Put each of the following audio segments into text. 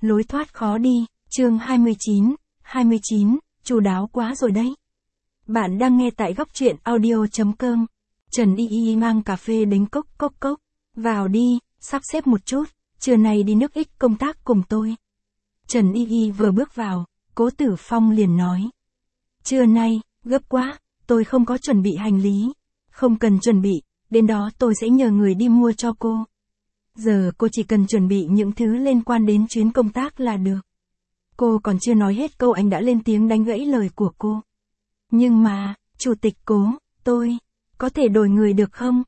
lối thoát khó đi, chương 29, chu đáo quá rồi đấy. Bạn đang nghe tại góc truyện audio.com. Trần Y mang cà phê đến cốc. Vào đi, sắp xếp một chút, trưa nay đi nước X công tác cùng tôi. Trần Y vừa bước vào, Cố Tử Phong liền nói. Trưa nay, gấp quá, tôi không có chuẩn bị hành lý. Không cần chuẩn bị, đến đó tôi sẽ nhờ người đi mua cho cô. Giờ cô chỉ cần chuẩn bị những thứ liên quan đến chuyến công tác là được. Cô còn chưa nói hết câu anh đã lên tiếng đánh gãy lời của cô. Nhưng mà, Chủ tịch Cố, tôi, có thể đổi người được không?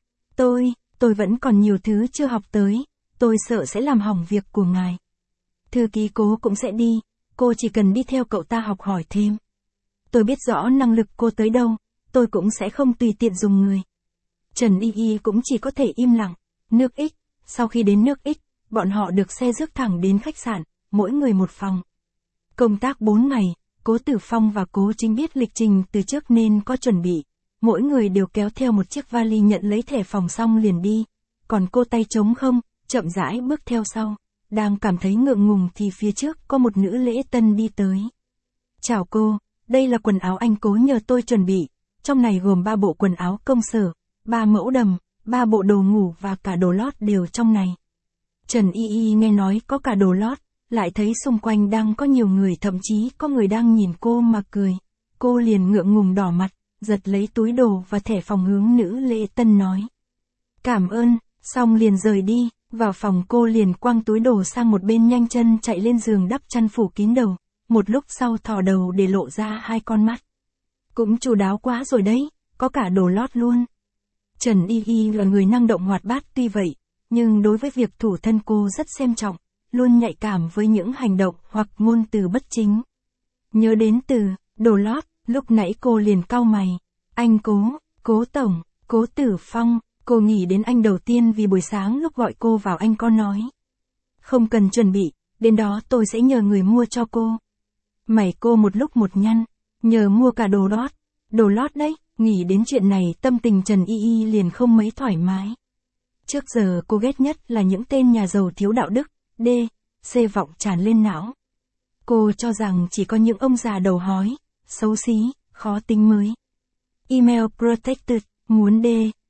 Tôi vẫn còn nhiều thứ chưa học tới, tôi sợ sẽ làm hỏng việc của ngài. Thư ký Cố cũng sẽ đi, cô chỉ cần đi theo cậu ta học hỏi thêm. Tôi biết rõ năng lực cô tới đâu, tôi cũng sẽ không tùy tiện dùng người. Trần Y cũng chỉ có thể im lặng. Nước X, sau khi đến nước X, bọn họ được xe rước thẳng đến khách sạn, mỗi người một phòng. Công tác 4 ngày, Cố Tử Phong và Cố Chính biết lịch trình từ trước nên có chuẩn bị. Mỗi người đều kéo theo một chiếc vali nhận lấy thẻ phòng xong liền đi. Còn cô tay trống không, chậm rãi bước theo sau. Đang cảm thấy ngượng ngùng thì phía trước có một nữ lễ tân đi tới. Chào cô, đây là quần áo anh Cố nhờ tôi chuẩn bị. Trong này gồm 3 bộ quần áo công sở, 3 mẫu đầm, 3 bộ đồ ngủ và cả đồ lót đều trong này. Trần Y nghe nói có cả đồ lót, lại thấy xung quanh đang có nhiều người, thậm chí có người đang nhìn cô mà cười. Cô liền ngượng ngùng đỏ mặt, giật lấy túi đồ và thẻ phòng hướng nữ lễ tân nói. Cảm ơn, xong liền rời đi, vào phòng cô liền quăng túi đồ sang một bên nhanh chân chạy lên giường đắp chăn phủ kín đầu, một lúc sau thò đầu để lộ ra 2 con mắt. Cũng chu đáo quá rồi đấy, có cả đồ lót luôn. Trần Y là người năng động hoạt bát tuy vậy, nhưng đối với việc thủ thân cô rất xem trọng, luôn nhạy cảm với những hành động hoặc ngôn từ bất chính. Nhớ đến từ, đồ lót, lúc nãy cô liền cau mày. Anh Cố Tổng, Cố Tử Phong, cô nghĩ đến anh đầu tiên vì buổi sáng lúc gọi cô vào anh có nói. Không cần chuẩn bị, đến đó tôi sẽ nhờ người mua cho cô. Mày cô một lúc một nhăn, nhờ mua cả đồ lót đấy. Nghĩ đến chuyện này tâm tình Trần Y liền không mấy thoải mái. Trước giờ cô ghét nhất là những tên nhà giàu thiếu đạo đức, C vọng tràn lên não. Cô cho rằng chỉ có những ông già đầu hói, xấu xí, khó tính mới. Email protected, muốn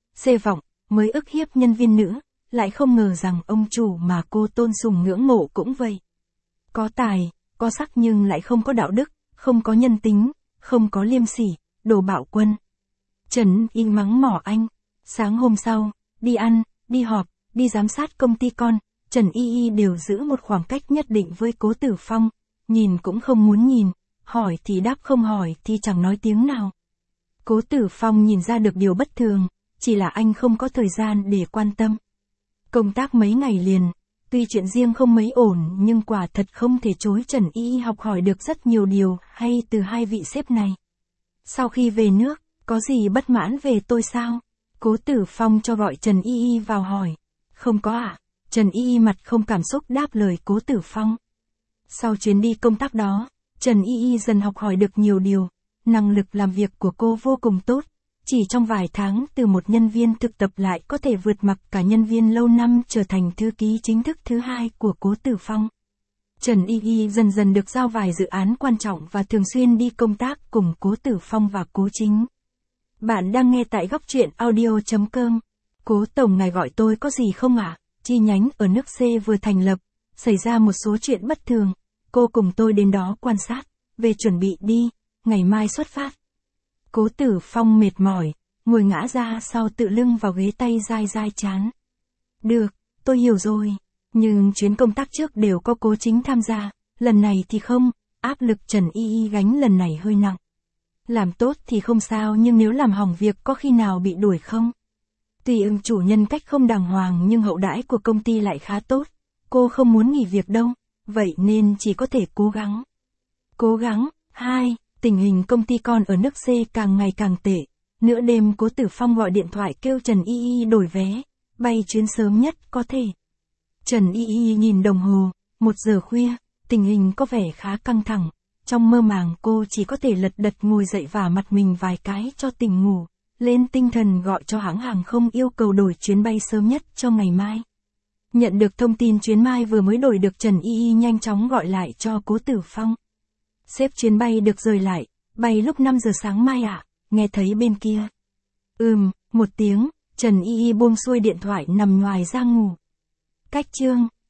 C vọng, mới ức hiếp nhân viên nữ, lại không ngờ rằng ông chủ mà cô tôn sùng ngưỡng mộ cũng vậy. Có tài, có sắc nhưng lại không có đạo đức, không có nhân tính, không có liêm sỉ, đồ bạo quân. Trần Y mắng mỏ anh. Sáng hôm sau, đi ăn, đi họp, đi giám sát công ty con, Trần Y đều giữ một khoảng cách nhất định với Cố Tử Phong, nhìn cũng không muốn nhìn, hỏi thì đáp không hỏi thì chẳng nói tiếng nào. Cố Tử Phong nhìn ra được điều bất thường, chỉ là anh không có thời gian để quan tâm. Công tác mấy ngày liền, tuy chuyện riêng không mấy ổn nhưng quả thật không thể chối Trần Y học hỏi được rất nhiều điều hay từ 2 vị sếp này. Sau khi về nước, có gì bất mãn về tôi sao? Cố Tử Phong cho gọi Trần Y vào hỏi. Không có ạ. Trần Y mặt không cảm xúc đáp lời Cố Tử Phong. Sau chuyến đi công tác đó, Trần Y dần học hỏi được nhiều điều. Năng lực làm việc của cô vô cùng tốt. Chỉ trong vài tháng từ một nhân viên thực tập lại có thể vượt mặt cả nhân viên lâu năm trở thành thư ký chính thức thứ 2 của Cố Tử Phong. Trần Y dần dần được giao vài dự án quan trọng và thường xuyên đi công tác cùng Cố Tử Phong và Cố Chính. Bạn đang nghe tại góc truyện audio.com. Cố Tổng ngài gọi tôi có gì không ạ? Chi nhánh ở nước C vừa thành lập, xảy ra một số chuyện bất thường. Cô cùng tôi đến đó quan sát, về chuẩn bị đi, ngày mai xuất phát. Cố Tử Phong mệt mỏi, ngồi ngã ra sau tựa lưng vào ghế, tay dai chán. Được, tôi hiểu rồi. Nhưng chuyến công tác trước đều có Cố Chính tham gia, lần này thì không, áp lực Trần Y gánh lần này hơi nặng. Làm tốt thì không sao nhưng nếu làm hỏng việc có khi nào bị đuổi không? Tuy ông chủ nhân cách không đàng hoàng nhưng hậu đãi của công ty lại khá tốt. Cô không muốn nghỉ việc đâu, vậy nên chỉ có thể cố gắng. Cố gắng. 2. Tình hình công ty con ở nước C càng ngày càng tệ. Nửa đêm Cố Tử Phong gọi điện thoại kêu Trần Y đổi vé, bay chuyến sớm nhất có thể. Trần Y nhìn đồng hồ, 1 giờ khuya, tình hình có vẻ khá căng thẳng. Trong mơ màng cô chỉ có thể lật đật ngồi dậy vả mặt mình vài cái cho tỉnh ngủ, lên tinh thần gọi cho hãng hàng không yêu cầu đổi chuyến bay sớm nhất cho ngày mai. Nhận được thông tin chuyến mai vừa mới đổi được, Trần Y Y nhanh chóng gọi lại cho Cố Tử Phong. Sếp, chuyến bay được rời lại, bay lúc 5 giờ sáng mai ạ, nghe thấy bên kia. Một tiếng, Trần Y Y buông xuôi điện thoại nằm nhoài ra ngủ. Cách chương